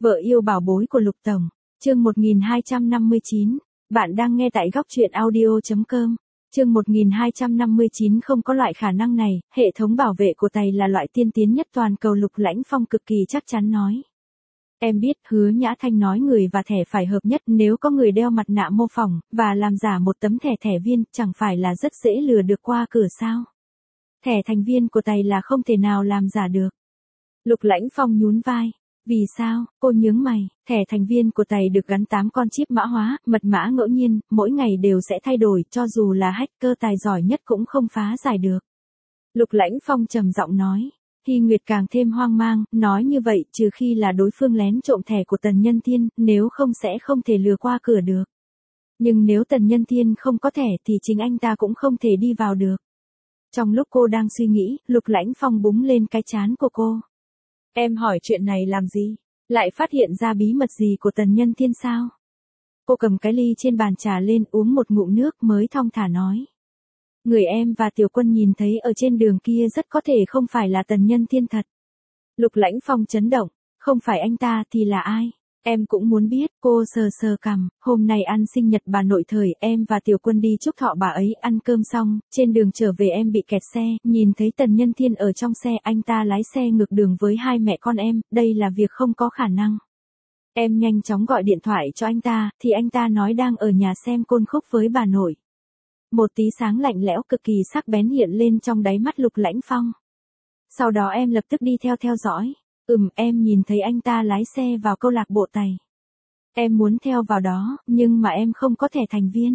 Vợ yêu bảo bối của Lục Tổng, chương 1259, bạn đang nghe tại góc truyện audio.com. Chương 1259 không có loại khả năng này, hệ thống bảo vệ của Tày là loại tiên tiến nhất toàn cầu. Lục Lãnh Phong cực kỳ chắc chắn nói. Em biết, Hứa Nhã Thanh nói người và thẻ phải hợp nhất, nếu có người đeo mặt nạ mô phỏng, và làm giả một tấm thẻ viên, chẳng phải là rất dễ lừa được qua cửa sao? Thẻ thành viên của Tày là không thể nào làm giả được. Lục Lãnh Phong nhún vai. Vì sao? Cô nhướng mày, thẻ thành viên của Tày được gắn 8 con chip mã hóa, mật mã ngẫu nhiên, mỗi ngày đều sẽ thay đổi, cho dù là hacker tài giỏi nhất cũng không phá giải được. Lục Lãnh Phong trầm giọng nói. Hy Nguyệt càng thêm hoang mang, nói như vậy, trừ khi là đối phương lén trộm thẻ của Tần Nhân Thiên, nếu không sẽ không thể lừa qua cửa được. Nhưng nếu Tần Nhân Thiên không có thẻ thì chính anh ta cũng không thể đi vào được. Trong lúc cô đang suy nghĩ, Lục Lãnh Phong búng lên cái trán của cô. Em hỏi chuyện này làm gì? Lại phát hiện ra bí mật gì của Tần Nhân Thiên sao? Cô cầm cái ly trên bàn trà lên, uống một ngụm nước mới thong thả nói. Người em và Tiểu Quân nhìn thấy ở trên đường kia rất có thể không phải là Tần Nhân Thiên thật. Lục Lãnh Phong chấn động, không phải anh ta thì là ai? Em cũng muốn biết. Cô sờ sờ cằm, hôm nay ăn sinh nhật bà nội thời, em và Tiểu Quân đi chúc thọ bà ấy, ăn cơm xong, trên đường trở về em bị kẹt xe, nhìn thấy Tần Nhân Thiên ở trong xe, anh ta lái xe ngược đường với hai mẹ con em, đây là việc không có khả năng. Em nhanh chóng gọi điện thoại cho anh ta, thì anh ta nói đang ở nhà xem côn khúc với bà nội. Một tí sáng lạnh lẽo cực kỳ sắc bén hiện lên trong đáy mắt Lục Lãnh Phong. Sau đó em lập tức đi theo dõi. Em nhìn thấy anh ta lái xe vào câu lạc bộ Tày. Em muốn theo vào đó, nhưng mà em không có thẻ thành viên.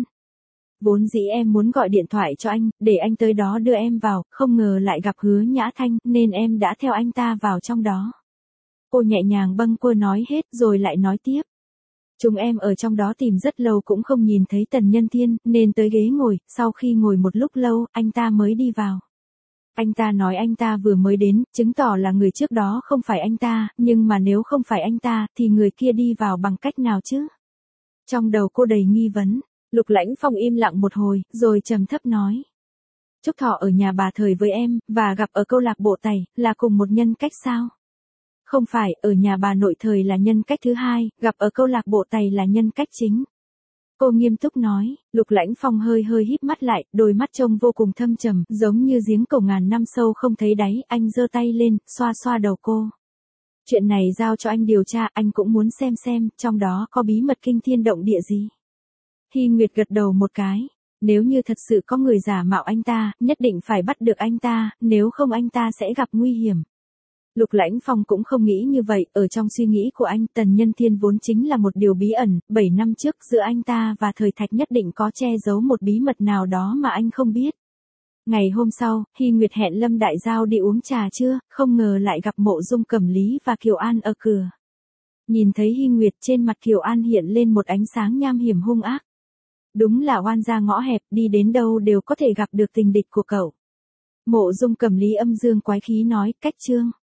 Vốn dĩ em muốn gọi điện thoại cho anh, để anh tới đó đưa em vào, không ngờ lại gặp Hứa Nhã Thanh, nên em đã theo anh ta vào trong đó. Cô nhẹ nhàng bâng quơ nói hết rồi lại nói tiếp. Chúng em ở trong đó tìm rất lâu cũng không nhìn thấy Tần Nhân Thiên, nên tới ghế ngồi, sau khi ngồi một lúc lâu, anh ta mới đi vào. Anh ta nói anh ta vừa mới đến, chứng tỏ là người trước đó không phải anh ta, nhưng mà nếu không phải anh ta, thì người kia đi vào bằng cách nào chứ? Trong đầu cô đầy nghi vấn, Lục Lãnh Phong im lặng một hồi, rồi trầm thấp nói. Chúc thọ ở nhà bà thời với em, và gặp ở câu lạc bộ Tày, là cùng một nhân cách sao? Không phải, ở nhà bà nội thời là nhân cách thứ hai, gặp ở câu lạc bộ Tày là nhân cách chính. Cô nghiêm túc nói. Lục Lãnh Phong hơi híp mắt lại, đôi mắt trông vô cùng thâm trầm, giống như giếng cổ ngàn năm sâu không thấy đáy. Anh giơ tay lên, xoa đầu cô. Chuyện này giao cho anh điều tra, anh cũng muốn xem, trong đó có bí mật kinh thiên động địa gì. Hy Nguyệt gật đầu một cái. Nếu như thật sự có người giả mạo anh ta, nhất định phải bắt được anh ta, nếu không anh ta sẽ gặp nguy hiểm. Lục Lãnh Phong cũng không nghĩ như vậy, ở trong suy nghĩ của anh, Tần Nhân Thiên vốn chính là một điều bí ẩn, 7 năm trước giữa anh ta và Thời Thạch nhất định có che giấu một bí mật nào đó mà anh không biết. Ngày hôm sau, Hy Nguyệt hẹn Lâm Đại Giao đi uống trà trưa, không ngờ lại gặp Mộ Dung Cẩm Lý và Kiều An ở cửa. Nhìn thấy Hy Nguyệt, trên mặt Kiều An hiện lên một ánh sáng nham hiểm hung ác. Đúng là oan gia ngõ hẹp, đi đến đâu đều có thể gặp được tình địch của cậu. Mộ Dung Cẩm Lý âm dương quái khí nói, cách Trương.